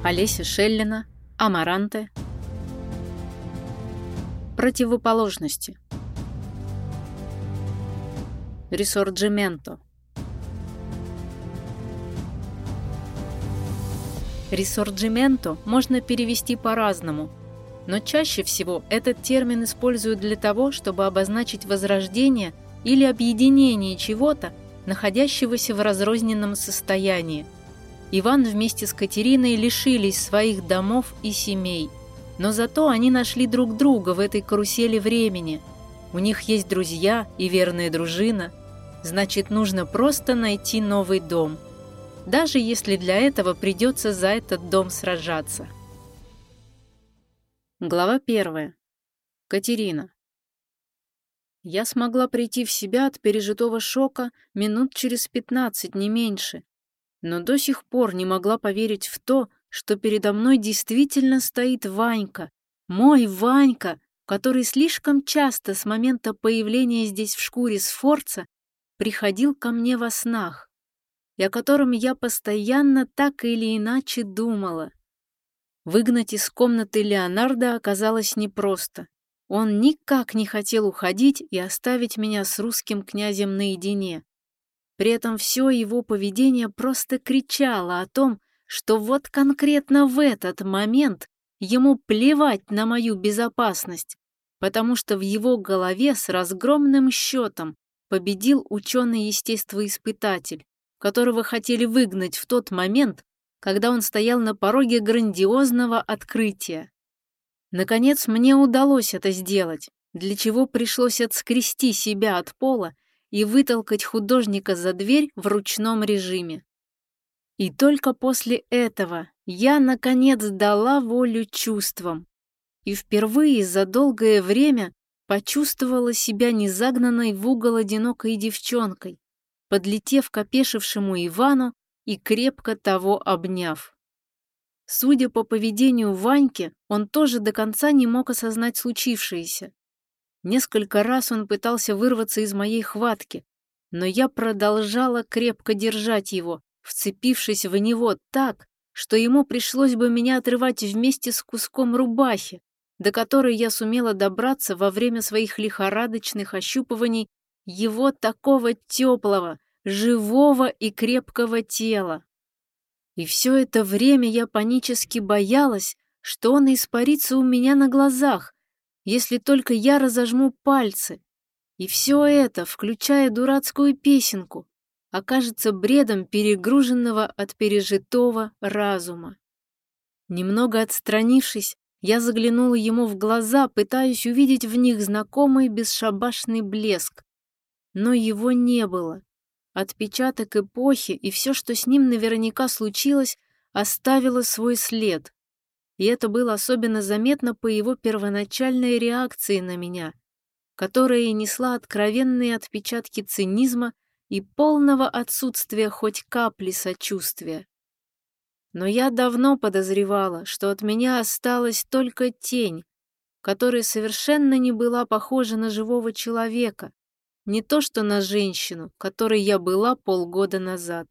Олеся Шеллина, Амаранте. Противоположности. Рисорджименто. Рисорджименто можно перевести по-разному, но чаще всего этот термин используют для того, чтобы обозначить возрождение или объединение чего-то, находящегося в разрозненном состоянии. Иван вместе с Катериной лишились своих домов и семей, но зато они нашли друг друга в этой карусели времени. У них есть друзья и верная дружина, значит, нужно просто найти новый дом, даже если для этого придется за этот дом сражаться. Глава 1. Катерина. Я смогла прийти в себя от пережитого шока минут через 15, не меньше, но до сих пор не могла поверить в то, что передо мной действительно стоит Ванька, мой Ванька, который слишком часто с момента появления здесь в шкуре Сфорца приходил ко мне во снах, и о котором я постоянно так или иначе думала. Выгнать из комнаты Леонардо оказалось непросто. Он никак не хотел уходить и оставить меня с русским князем наедине. При этом все его поведение просто кричало о том, что вот конкретно в этот момент ему плевать на мою безопасность, потому что в его голове с разгромным счетом победил ученый-естествоиспытатель, которого хотели выгнать в тот момент, когда он стоял на пороге грандиозного открытия. Наконец, мне удалось это сделать, для чего пришлось отскрести себя от пола и вытолкать художника за дверь в ручном режиме. И только после этого я, наконец, дала волю чувствам и впервые за долгое время почувствовала себя не загнанной в угол одинокой девчонкой, подлетев к опешившему Ивану и крепко того обняв. Судя по поведению Ваньки, он тоже до конца не мог осознать случившееся. Несколько раз он пытался вырваться из моей хватки, но я продолжала крепко держать его, вцепившись в него так, что ему пришлось бы меня отрывать вместе с куском рубахи, до которой я сумела добраться во время своих лихорадочных ощупываний его такого теплого, живого и крепкого тела. И все это время я панически боялась, что он испарится у меня на глазах, если только я разожму пальцы. И все это, включая дурацкую песенку, окажется бредом перегруженного от пережитого разума. Немного отстранившись, я заглянула ему в глаза, пытаясь увидеть в них знакомый бесшабашный блеск. Но его не было. Отпечаток эпохи и все, что с ним наверняка случилось, оставило свой след. И это было особенно заметно по его первоначальной реакции на меня, которая несла откровенные отпечатки цинизма и полного отсутствия хоть капли сочувствия. Но я давно подозревала, что от меня осталась только тень, которая совершенно не была похожа на живого человека, не то что на женщину, которой я была полгода назад.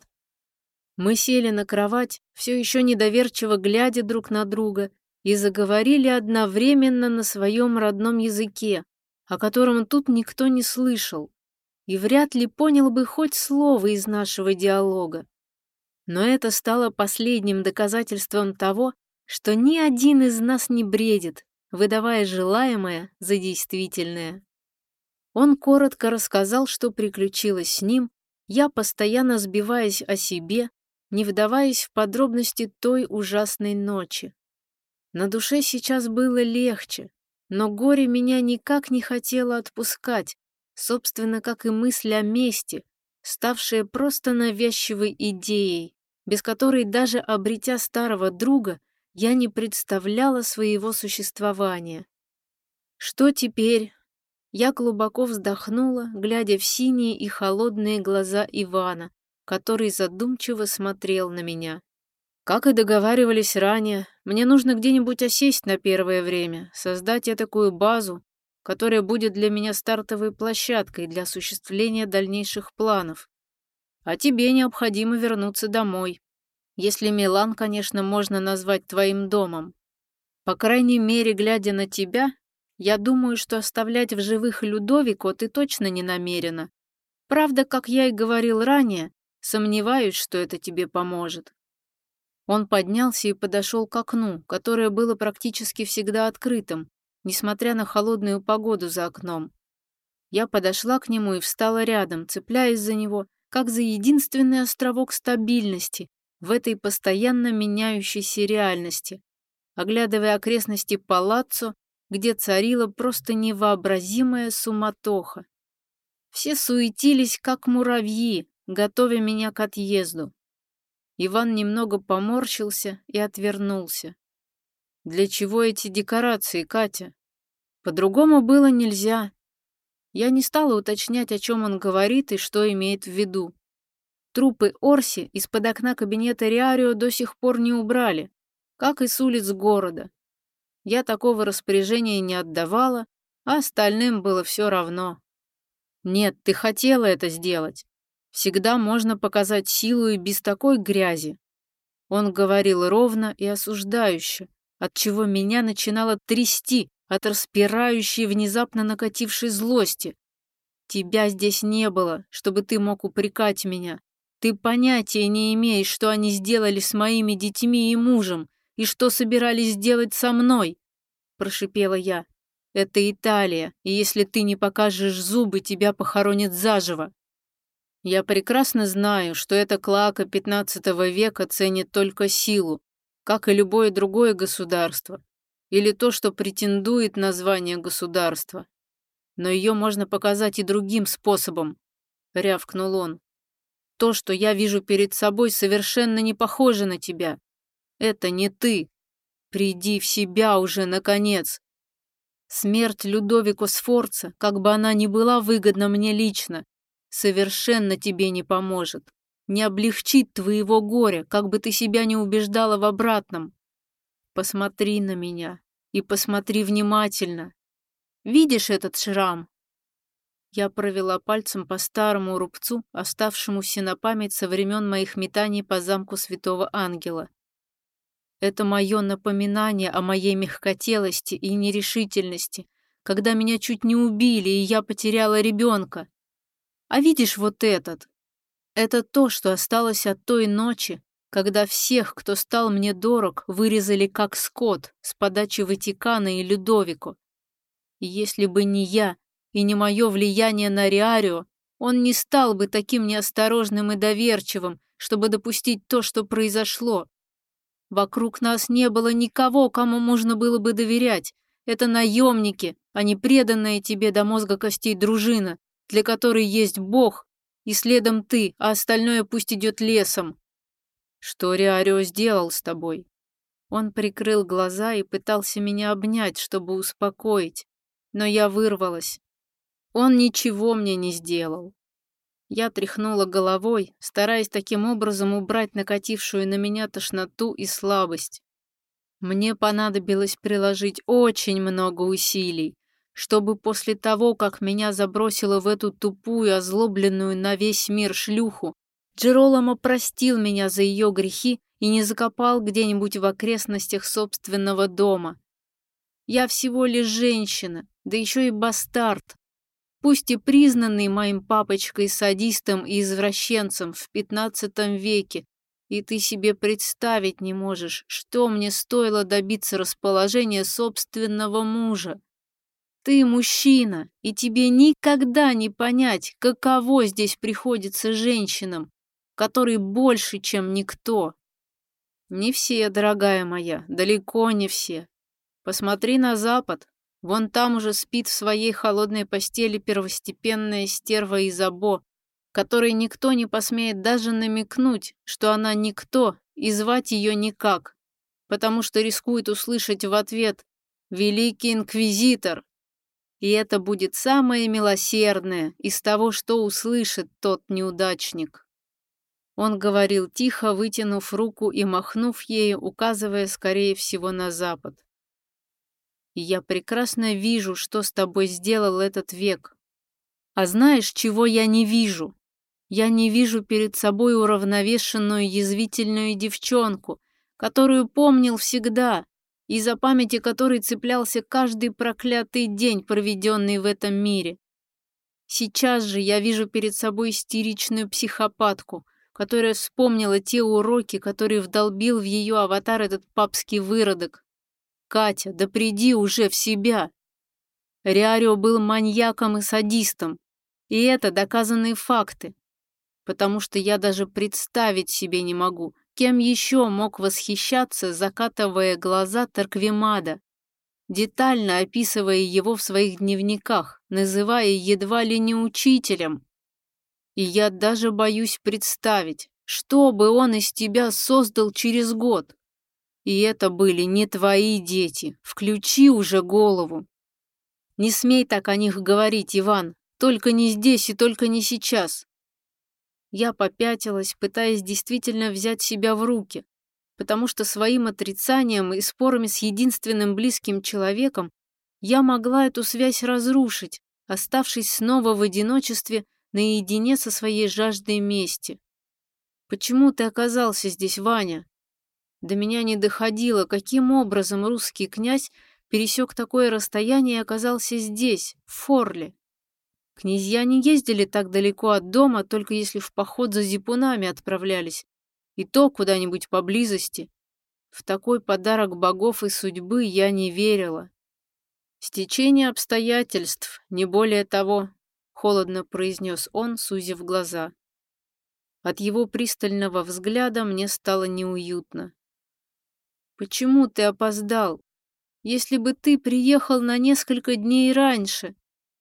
Мы сели на кровать, все еще недоверчиво глядя друг на друга, и заговорили одновременно на своем родном языке, о котором тут никто не слышал, и вряд ли понял бы хоть слово из нашего диалога. Но это стало последним доказательством того, что ни один из нас не бредит, выдавая желаемое за действительное. Он коротко рассказал, что приключилось с ним, я постоянно сбиваясь о себе, не вдаваясь в подробности той ужасной ночи. На душе сейчас было легче, но горе меня никак не хотело отпускать, собственно, как и мысль о мести, ставшая просто навязчивой идеей, без которой даже обретя старого друга, я не представляла своего существования. Что теперь? Я глубоко вздохнула, глядя в синие и холодные глаза Ивана, который задумчиво смотрел на меня. Как и договаривались ранее, мне нужно где-нибудь осесть на первое время, создать этакую базу, которая будет для меня стартовой площадкой для осуществления дальнейших планов. А тебе необходимо вернуться домой. Если Милан, конечно, можно назвать твоим домом. По крайней мере, глядя на тебя, я думаю, что оставлять в живых Людовико ты точно не намерена. Правда, как я и говорил ранее, сомневаюсь, что это тебе поможет». Он поднялся и подошел к окну, которое было практически всегда открытым, несмотря на холодную погоду за окном. Я подошла к нему и встала рядом, цепляясь за него, как за единственный островок стабильности в этой постоянно меняющейся реальности, оглядывая окрестности палаццо, где царила просто невообразимая суматоха. Все суетились, как муравьи, готовя меня к отъезду. Иван немного поморщился и отвернулся. «Для чего эти декорации, Катя? По-другому было нельзя». Я не стала уточнять, о чем он говорит и что имеет в виду. Трупы Орси из-под окна кабинета Риарио до сих пор не убрали, как и с улиц города. Я такого распоряжения не отдавала, а остальным было все равно. «Нет, ты хотела это сделать. Всегда можно показать силу и без такой грязи». Он говорил ровно и осуждающе, отчего меня начинало трясти от распирающей внезапно накатившей злости. «Тебя здесь не было, чтобы ты мог упрекать меня. Ты понятия не имеешь, что они сделали с моими детьми и мужем, и что собирались сделать со мной», — прошипела я. «Это Италия, и если ты не покажешь зубы, тебя похоронят заживо». Я прекрасно знаю, что эта клоака XV века ценит только силу, как и любое другое государство, или то, что претендует на звание государства. Но ее можно показать и другим способом, рявкнул он. То, что я вижу перед собой, совершенно не похоже на тебя. Это не ты. Приди в себя уже, наконец. Смерть Людовико Сфорца, как бы она ни была выгодна мне лично, совершенно тебе не поможет, не облегчит твоего горя, как бы ты себя не убеждала в обратном. Посмотри на меня и посмотри внимательно. Видишь этот шрам?» Я провела пальцем по старому рубцу, оставшемуся на память со времен моих метаний по замку Святого Ангела. Это мое напоминание о моей мягкотелости и нерешительности, когда меня чуть не убили, и я потеряла ребенка. А видишь вот этот? Это то, что осталось от той ночи, когда всех, кто стал мне дорог, вырезали как скот с подачи Ватикана и Людовико. И если бы не я и не мое влияние на Риарио, он не стал бы таким неосторожным и доверчивым, чтобы допустить то, что произошло. Вокруг нас не было никого, кому можно было бы доверять. Это наемники, а не преданная тебе до мозга костей дружина, для которой есть Бог, и следом ты, а остальное пусть идет лесом. Что Риарио сделал с тобой? Он прикрыл глаза и пытался меня обнять, чтобы успокоить, но я вырвалась. Он ничего мне не сделал. Я тряхнула головой, стараясь таким образом убрать накатившую на меня тошноту и слабость. Мне понадобилось приложить очень много усилий, чтобы после того, как меня забросило в эту тупую, озлобленную на весь мир шлюху, Джероломо простил меня за ее грехи и не закопал где-нибудь в окрестностях собственного дома. Я всего лишь женщина, да еще и бастард, пусть и признанный моим папочкой садистом и извращенцем в XV веке, и ты себе представить не можешь, что мне стоило добиться расположения собственного мужа. Ты мужчина, и тебе никогда не понять, каково здесь приходится женщинам, которые больше, чем никто. Не все, дорогая моя, далеко не все. Посмотри на запад. Вон там уже спит в своей холодной постели первостепенная стерва Изабо, которой никто не посмеет даже намекнуть, что она никто, и звать ее никак, потому что рискует услышать в ответ «Великий инквизитор». И это будет самое милосердное из того, что услышит тот неудачник. Он говорил тихо, вытянув руку и махнув ею, указывая, скорее всего, на запад. И я прекрасно вижу, что с тобой сделал этот век. А знаешь, чего я не вижу? Я не вижу перед собой уравновешенную язвительную девчонку, которую помнил всегда, и за памяти которой цеплялся каждый проклятый день, проведенный в этом мире. Сейчас же я вижу перед собой истеричную психопатку, которая вспомнила те уроки, которые вдолбил в ее аватар этот папский выродок. Катя, да приди уже в себя. Риарио был маньяком и садистом, и это доказанные факты, потому что я даже представить себе не могу, кем еще мог восхищаться, закатывая глаза Торквемада, детально описывая его в своих дневниках, называя едва ли не учителем. И я даже боюсь представить, что бы он из тебя создал через год. И это были не твои дети, включи уже голову. Не смей так о них говорить, Иван, только не здесь и только не сейчас. Я попятилась, пытаясь действительно взять себя в руки, потому что своим отрицанием и спорами с единственным близким человеком я могла эту связь разрушить, оставшись снова в одиночестве наедине со своей жаждой мести. Почему ты оказался здесь, Ваня? До меня не доходило, каким образом русский князь пересек такое расстояние и оказался здесь, в Форле. Князья не ездили так далеко от дома, только если в поход за зипунами отправлялись, и то куда-нибудь поблизости. В такой подарок богов и судьбы я не верила. «Стечение обстоятельств, не более того», — холодно произнес он, сузив глаза. От его пристального взгляда мне стало неуютно. «Почему ты опоздал? Если бы ты приехал на несколько дней раньше...»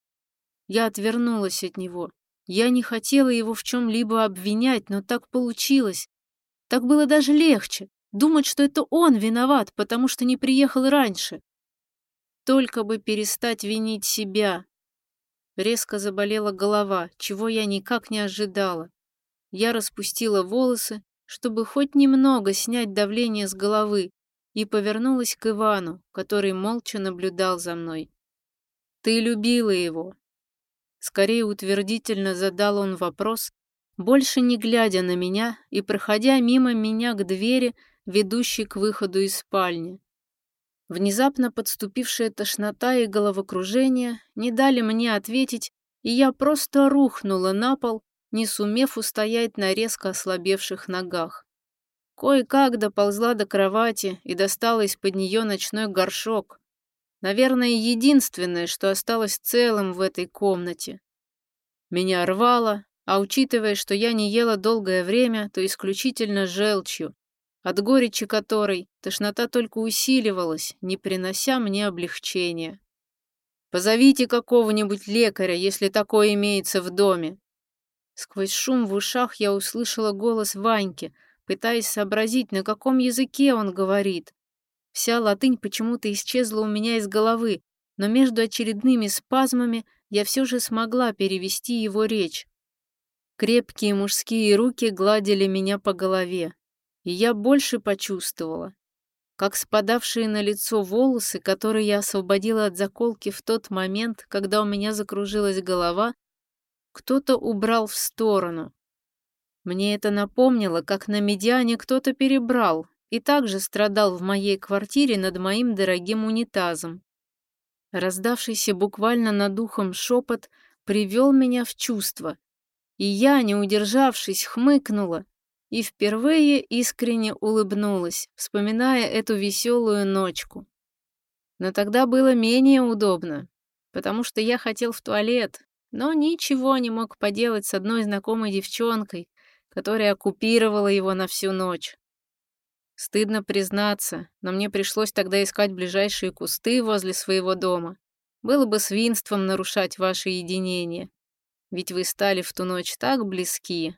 Я отвернулась от него. Я не хотела его в чем-либо обвинять, но так получилось. Так было даже легче. Думать, что это он виноват, потому что не приехал раньше. Только бы перестать винить себя. Резко заболела голова, чего я никак не ожидала. Я распустила волосы, чтобы хоть немного снять давление с головы, и повернулась к Ивану, который молча наблюдал за мной. «Ты любила его?» Скорее утвердительно задал он вопрос, больше не глядя на меня и проходя мимо меня к двери, ведущей к выходу из спальни. Внезапно подступившая тошнота и головокружение не дали мне ответить, и я просто рухнула на пол, не сумев устоять на резко ослабевших ногах. Кое-как доползла до кровати и достала из-под нее ночной горшок. Наверное, единственное, что осталось целым в этой комнате. Меня рвало, а учитывая, что я не ела долгое время, то исключительно желчью, от горечи которой тошнота только усиливалась, не принося мне облегчения. «Позовите какого-нибудь лекаря, если такое имеется в доме». Сквозь шум в ушах я услышала голос Ваньки, пытаясь сообразить, на каком языке он говорит. Вся латынь почему-то исчезла у меня из головы, но между очередными спазмами я все же смогла перевести его речь. Крепкие мужские руки гладили меня по голове, и я больше почувствовала, как спадавшие на лицо волосы, которые я освободила от заколки в тот момент, когда у меня закружилась голова, кто-то убрал в сторону. Мне это напомнило, как на медиане кто-то перебрал и также страдал в моей квартире над моим дорогим унитазом. Раздавшийся буквально над ухом шепот привел меня в чувство, и я, не удержавшись, хмыкнула и впервые искренне улыбнулась, вспоминая эту веселую ночку. Но тогда было менее удобно, потому что я хотел в туалет, но ничего не мог поделать с одной знакомой девчонкой, которая оккупировала его на всю ночь. Стыдно признаться, но мне пришлось тогда искать ближайшие кусты возле своего дома. Было бы свинством нарушать ваше единение, ведь вы стали в ту ночь так близки.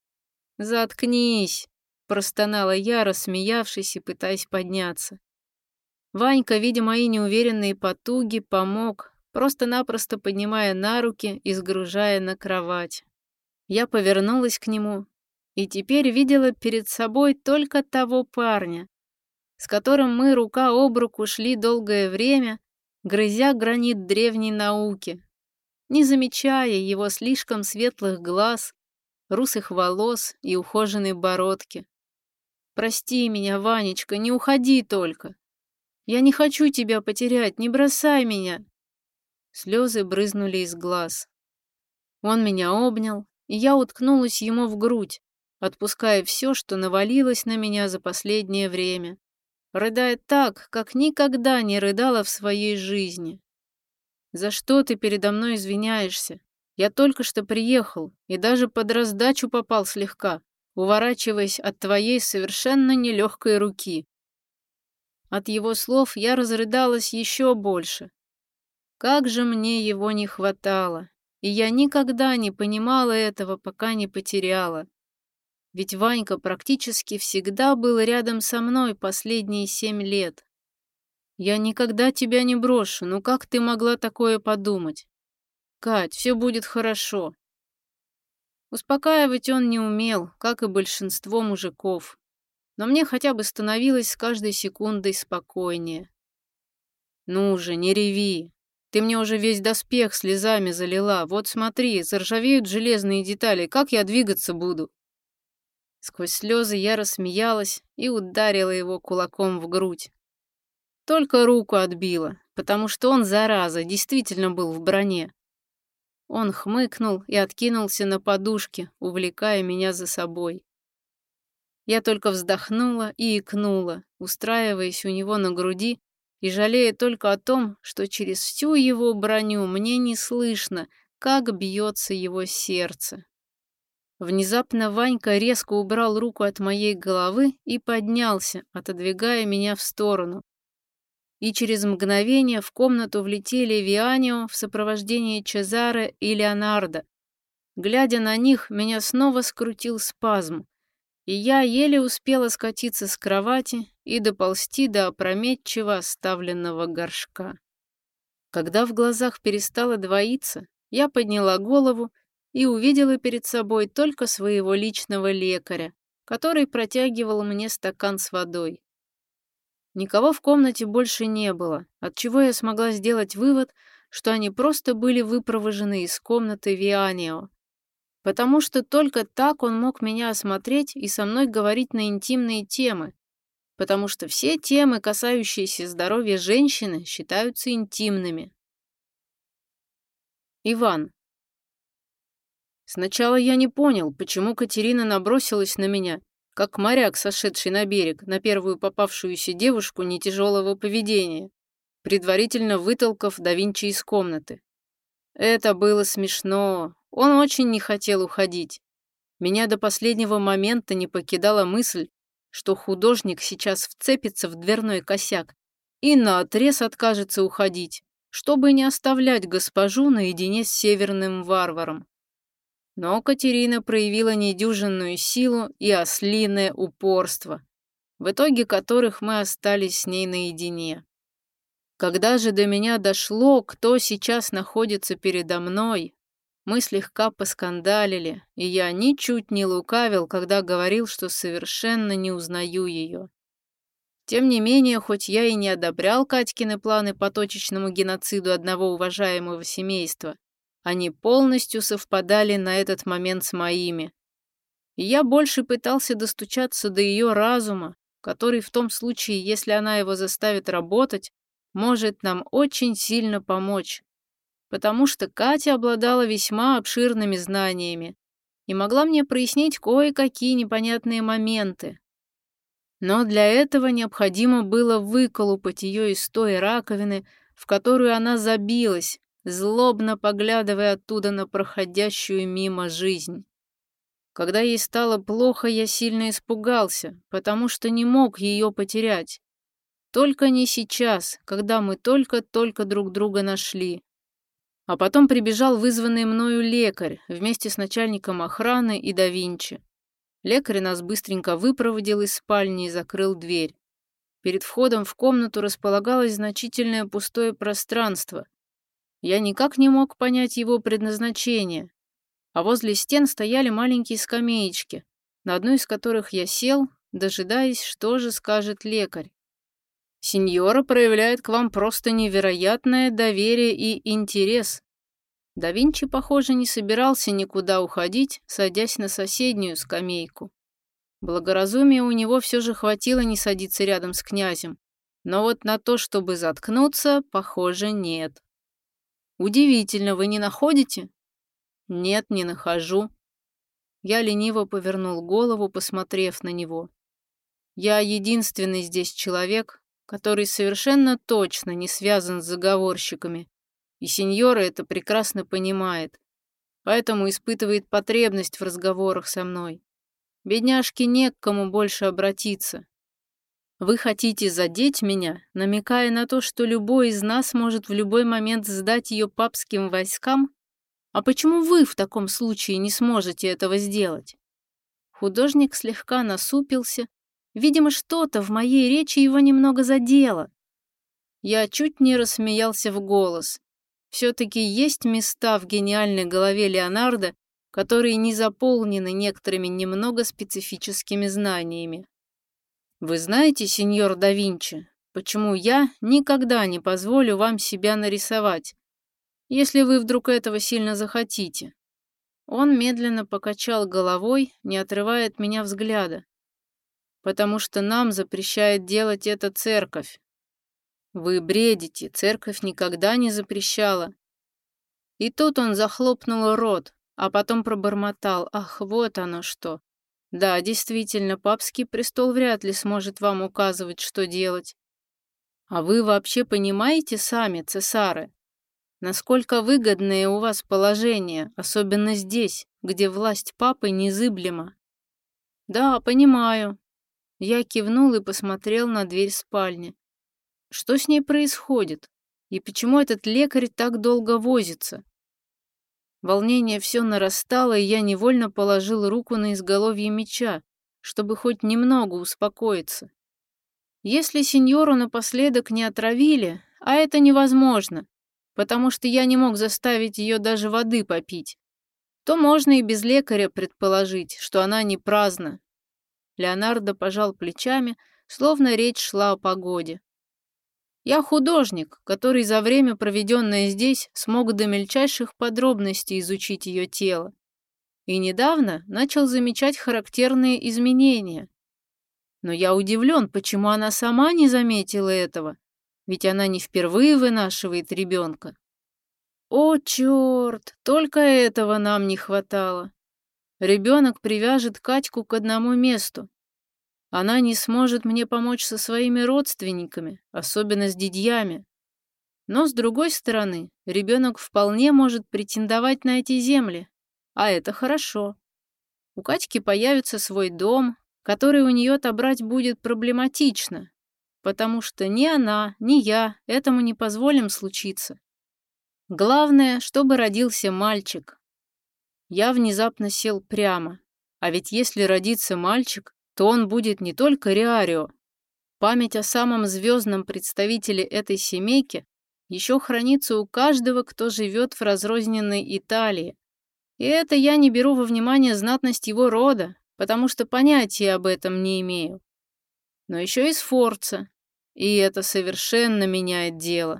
«Заткнись!» — простонала я, рассмеявшись и пытаясь подняться. Ванька, видя мои неуверенные потуги, помог, просто-напросто поднимая на руки и сгружая на кровать. Я повернулась к нему и теперь видела перед собой только того парня, с которым мы рука об руку шли долгое время, грызя гранит древней науки, не замечая его слишком светлых глаз, русых волос и ухоженной бородки. «Прости меня, Ванечка, не уходи только. Я не хочу тебя потерять, не бросай меня!» Слезы брызнули из глаз. Он меня обнял, и я уткнулась ему в грудь, отпуская все, что навалилось на меня за последнее время, рыдая так, как никогда не рыдала в своей жизни. «За что ты передо мной извиняешься? Я только что приехал и даже под раздачу попал слегка, уворачиваясь от твоей совершенно нелегкой руки». От его слов я разрыдалась еще больше. Как же мне его не хватало, и я никогда не понимала этого, пока не потеряла. Ведь Ванька практически всегда был рядом со мной последние 7 лет. «Я никогда тебя не брошу, ну как ты могла такое подумать? Кать, все будет хорошо». Успокаивать он не умел, как и большинство мужиков. Но мне хотя бы становилось с каждой секундой спокойнее. «Ну же, не реви. Ты мне уже весь доспех слезами залила. Вот смотри, заржавеют железные детали. Как я двигаться буду?» Сквозь слезы я рассмеялась и ударила его кулаком в грудь. Только руку отбила, потому что он, зараза, действительно был в броне. Он хмыкнул и откинулся на подушке, увлекая меня за собой. Я только вздохнула и икнула, устраиваясь у него на груди и жалея только о том, что через всю его броню мне не слышно, как бьется его сердце. Внезапно Ванька резко убрал руку от моей головы и поднялся, отодвигая меня в сторону. И через мгновение в комнату влетели Вианио в сопровождении Чезаре и Леонардо. Глядя на них, меня снова скрутил спазм, и я еле успела скатиться с кровати и доползти до опрометчиво оставленного горшка. Когда в глазах перестало двоиться, я подняла голову и увидела перед собой только своего личного лекаря, который протягивал мне стакан с водой. Никого в комнате больше не было, отчего я смогла сделать вывод, что они просто были выпровожены из комнаты Вианио, потому что только так он мог меня осмотреть и со мной говорить на интимные темы, потому что все темы, касающиеся здоровья женщины, считаются интимными. Иван. Сначала я не понял, почему Катерина набросилась на меня, как моряк, сошедший на берег, на первую попавшуюся девушку нетяжелого поведения, предварительно вытолкав да Винчи из комнаты. Это было смешно. Он очень не хотел уходить. Меня до последнего момента не покидала мысль, что художник сейчас вцепится в дверной косяк и наотрез откажется уходить, чтобы не оставлять госпожу наедине с северным варваром. Но Катерина проявила недюжинную силу и ослиное упорство, в итоге которых мы остались с ней наедине. Когда же до меня дошло, кто сейчас находится передо мной, мы слегка поскандалили, и я ничуть не лукавил, когда говорил, что совершенно не узнаю ее. Тем не менее, хоть я и не одобрял Катькины планы по точечному геноциду одного уважаемого семейства, они полностью совпадали на этот момент с моими. И я больше пытался достучаться до ее разума, который в том случае, если она его заставит работать, может нам очень сильно помочь, потому что Катя обладала весьма обширными знаниями и могла мне прояснить кое-какие непонятные моменты. Но для этого необходимо было выколупать ее из той раковины, в которую она забилась, злобно поглядывая оттуда на проходящую мимо жизнь. Когда ей стало плохо, я сильно испугался, потому что не мог ее потерять. Только не сейчас, когда мы только-только друг друга нашли. А потом прибежал вызванный мною лекарь вместе с начальником охраны и да Винчи. Лекарь нас быстренько выпроводил из спальни и закрыл дверь. Перед входом в комнату располагалось значительное пустое пространство. Я никак не мог понять его предназначение, а возле стен стояли маленькие скамеечки, на одну из которых я сел, дожидаясь, что же скажет лекарь. «Сеньора проявляет к вам просто невероятное доверие и интерес. Да Винчи, похоже, не собирался никуда уходить, садясь на соседнюю скамейку. Благоразумия у него все же хватило не садиться рядом с князем, но вот на то, чтобы заткнуться, похоже, нет. Удивительно, вы не находите? Нет, не нахожу. Я лениво повернул голову, посмотрев на него. Я единственный здесь человек, который совершенно точно не связан с заговорщиками, и сеньора это прекрасно понимает, поэтому испытывает потребность в разговорах со мной. Бедняжке не к кому больше обратиться. Вы хотите задеть меня, намекая на то, что любой из нас может в любой момент сдать ее папским войскам? А почему вы в таком случае не сможете этого сделать? Художник слегка насупился. Видимо, что-то в моей речи его немного задело. Я чуть не рассмеялся в голос. Все-таки есть места в гениальной голове Леонардо, которые не заполнены некоторыми немного специфическими знаниями. Вы знаете, сеньор да Винчи, почему я никогда не позволю вам себя нарисовать, если вы вдруг этого сильно захотите? Он медленно покачал головой, не отрывая от меня взгляда. Потому что нам запрещает делать это церковь. Вы бредите, церковь никогда не запрещала. И тут он захлопнул рот, а потом пробормотал: ах, вот оно что. Да, действительно, папский престол вряд ли сможет вам указывать, что делать. А вы вообще понимаете сами, цесары, насколько выгодное у вас положение, особенно здесь, где власть папы незыблема? Да, понимаю. Я кивнул и посмотрел на дверь спальни. Что с ней происходит? И почему этот лекарь так долго возится? Волнение все нарастало, и я невольно положил руку на изголовье меча, чтобы хоть немного успокоиться. Если сеньору напоследок не отравили, а это невозможно, потому что я не мог заставить ее даже воды попить, то можно и без лекаря предположить, что она не праздна. Леонардо пожал плечами, словно речь шла о погоде. Я художник, который за время, проведенное здесь, смог до мельчайших подробностей изучить ее тело. И недавно начал замечать характерные изменения. Но я удивлен, почему она сама не заметила этого, ведь она не впервые вынашивает ребенка. О, черт, только этого нам не хватало. Ребенок привяжет Катьку к одному месту. Она не сможет мне помочь со своими родственниками, особенно с дядьями. Но, с другой стороны, ребенок вполне может претендовать на эти земли, а это хорошо. У Катьки появится свой дом, который у нее отобрать будет проблематично, потому что ни она, ни я этому не позволим случиться. Главное, чтобы родился мальчик. Я внезапно сел прямо, а ведь если родится мальчик, то он будет не только Риарио. Память о самом звездном представителе этой семейки еще хранится у каждого, кто живет в разрозненной Италии. И это я не беру во внимание знатность его рода, потому что понятия об этом не имею. Но еще и Сфорца, и это совершенно меняет дело.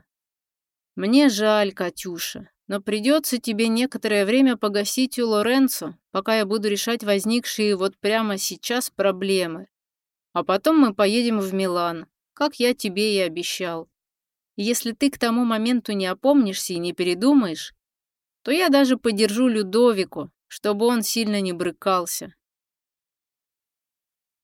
Мне жаль, Катюша, но придется тебе некоторое время погасить у Лоренцо, пока я буду решать возникшие вот прямо сейчас проблемы. А потом мы поедем в Милан, как я тебе и обещал. И если ты к тому моменту не опомнишься и не передумаешь, то я даже подержу Людовику, чтобы он сильно не брыкался.